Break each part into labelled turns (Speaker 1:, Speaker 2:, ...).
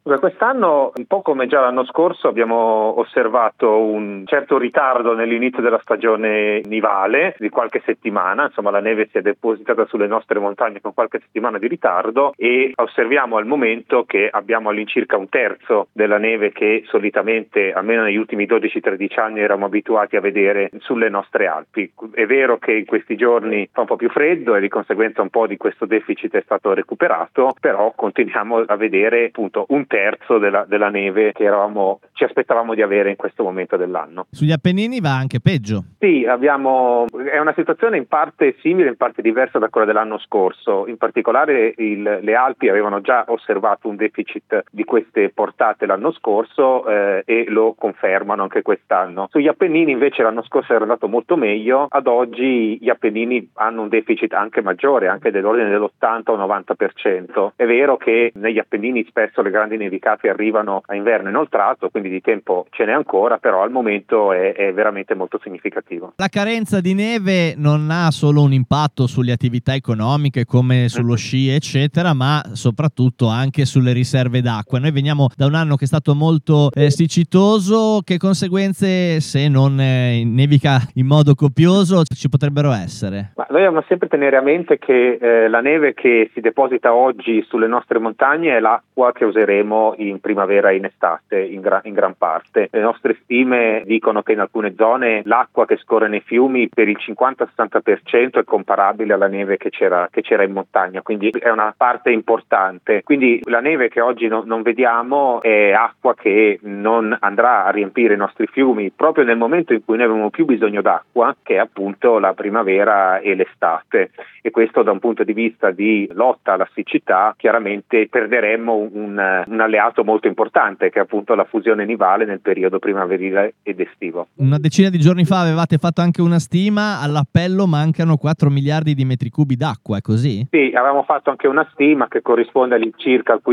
Speaker 1: Quest'anno, un po' come già l'anno scorso, abbiamo osservato un certo ritardo nell'inizio della stagione nivale di qualche settimana. Insomma, la neve si è depositata sulle nostre montagne con qualche settimana di ritardo e osserviamo al momento che abbiamo all'incirca un terzo della neve che solitamente, almeno negli ultimi 12-13 anni, eravamo abituati a vedere sulle nostre Alpi. È vero che in questi giorni fa un po' più freddo e di conseguenza un po' di questo deficit è stato recuperato, però continuiamo a vedere appunto un terzo della neve che ci aspettavamo di avere in questo momento dell'anno.
Speaker 2: Sugli Appennini va anche peggio.
Speaker 1: Sì, è una situazione in parte simile, in parte diversa da quella dell'anno scorso. In particolare le Alpi avevano già osservato un deficit di queste portate l'anno scorso e lo confermano anche quest'anno. Sugli Appennini invece l'anno scorso era andato molto meglio. Ad oggi gli Appennini hanno un deficit anche maggiore, anche dell'ordine dell'80 o 90%. È vero che negli Appennini spesso le grandi nevicate arrivano a inverno inoltrato, quindi di tempo ce n'è ancora, però al momento è veramente molto significativo.
Speaker 2: La carenza di neve non ha solo un impatto sulle attività economiche come sullo sci eccetera, ma soprattutto anche sulle riserve d'acqua. Noi veniamo da un anno che è stato molto siccitoso. Che conseguenze, se non nevica in modo copioso, ci potrebbero essere?
Speaker 1: Ma noi dobbiamo sempre tenere a mente che la neve che si deposita oggi sulle nostre montagne è l'acqua che useremo in primavera e in estate in gran parte. Le nostre stime dicono che in alcune zone l'acqua che scorre nei fiumi per il 50-60% è comparabile alla neve che c'era in montagna, quindi è una parte importante. Quindi la neve che oggi non vediamo è acqua che non andrà a riempire i nostri fiumi proprio nel momento in cui noi abbiamo più bisogno d'acqua, che è appunto la primavera e l'estate. E questo, da un punto di vista di lotta alla siccità, chiaramente perderemmo un alleato molto importante, che è appunto la fusione nivale nel periodo primaverile ed estivo.
Speaker 2: Una decina di giorni fa avevate fatto anche una stima. All'appello mancano 4 miliardi di metri cubi d'acqua, è così?
Speaker 1: Sì, avevamo fatto anche una stima che corrisponde all'incirca al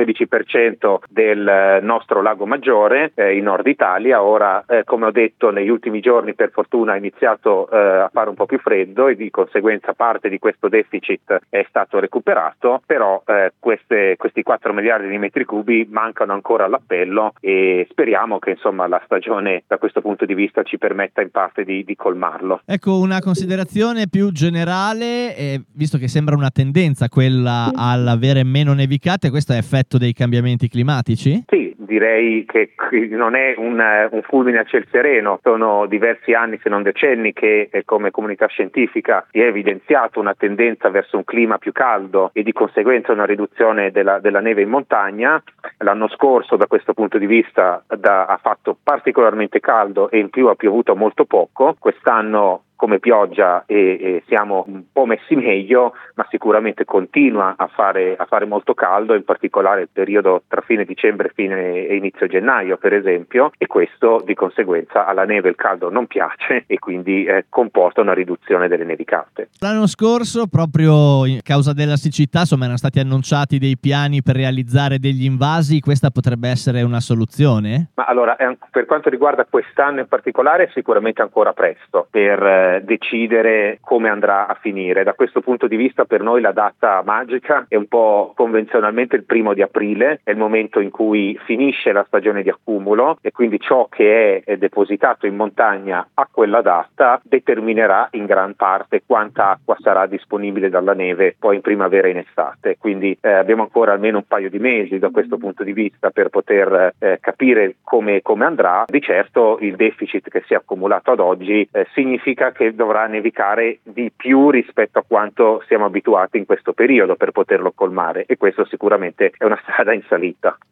Speaker 1: 15-16% del nostro lago Maggiore in Nord Italia. Ora, come ho detto, negli ultimi giorni per fortuna ha iniziato a fare un po' più freddo e di conseguenza parte di questo deficit è stato recuperato, però questi 4 miliardi di metri cubi mancano ancora all'appello e speriamo che insomma la stagione da questo punto di vista ci permetta in parte di colmarlo.
Speaker 2: Ecco, una considerazione più generale, visto che sembra una tendenza quella all'avere meno nevicate, questo è effetto dei cambiamenti climatici?
Speaker 1: Sì, direi che non è un fulmine a ciel sereno. Sono diversi anni, se non decenni, che come comunità scientifica si è evidenziato una tendenza verso un clima più caldo e di conseguenza una riduzione della neve in montagna. L'anno scorso da questo punto di vista ha fatto particolarmente caldo e in più ha piovuto molto poco. Quest'anno come pioggia e siamo un po' messi meglio, ma sicuramente continua a fare molto caldo, in particolare il periodo tra fine dicembre e inizio gennaio, per esempio, e questo di conseguenza alla neve il caldo non piace e quindi comporta una riduzione delle nevicate.
Speaker 2: L'anno scorso, proprio in causa della siccità, insomma, erano stati annunciati dei piani per realizzare degli invasi. Questa potrebbe essere una soluzione?
Speaker 1: Ma allora, per quanto riguarda quest'anno in particolare, è sicuramente ancora presto per decidere come andrà a finire. Da questo punto di vista per noi la data magica è un po' convenzionalmente il 1° di aprile, è il momento in cui finisce la stagione di accumulo e quindi ciò che è depositato in montagna a quella data determinerà in gran parte quanta acqua sarà disponibile dalla neve poi in primavera e in estate. Quindi abbiamo ancora almeno un paio di mesi da questo punto di vista per poter capire come andrà. Di certo il deficit che si è accumulato ad oggi significa che dovrà nevicare di più rispetto a quanto siamo abituati in questo periodo per poterlo colmare, e questo sicuramente è una strada in salita.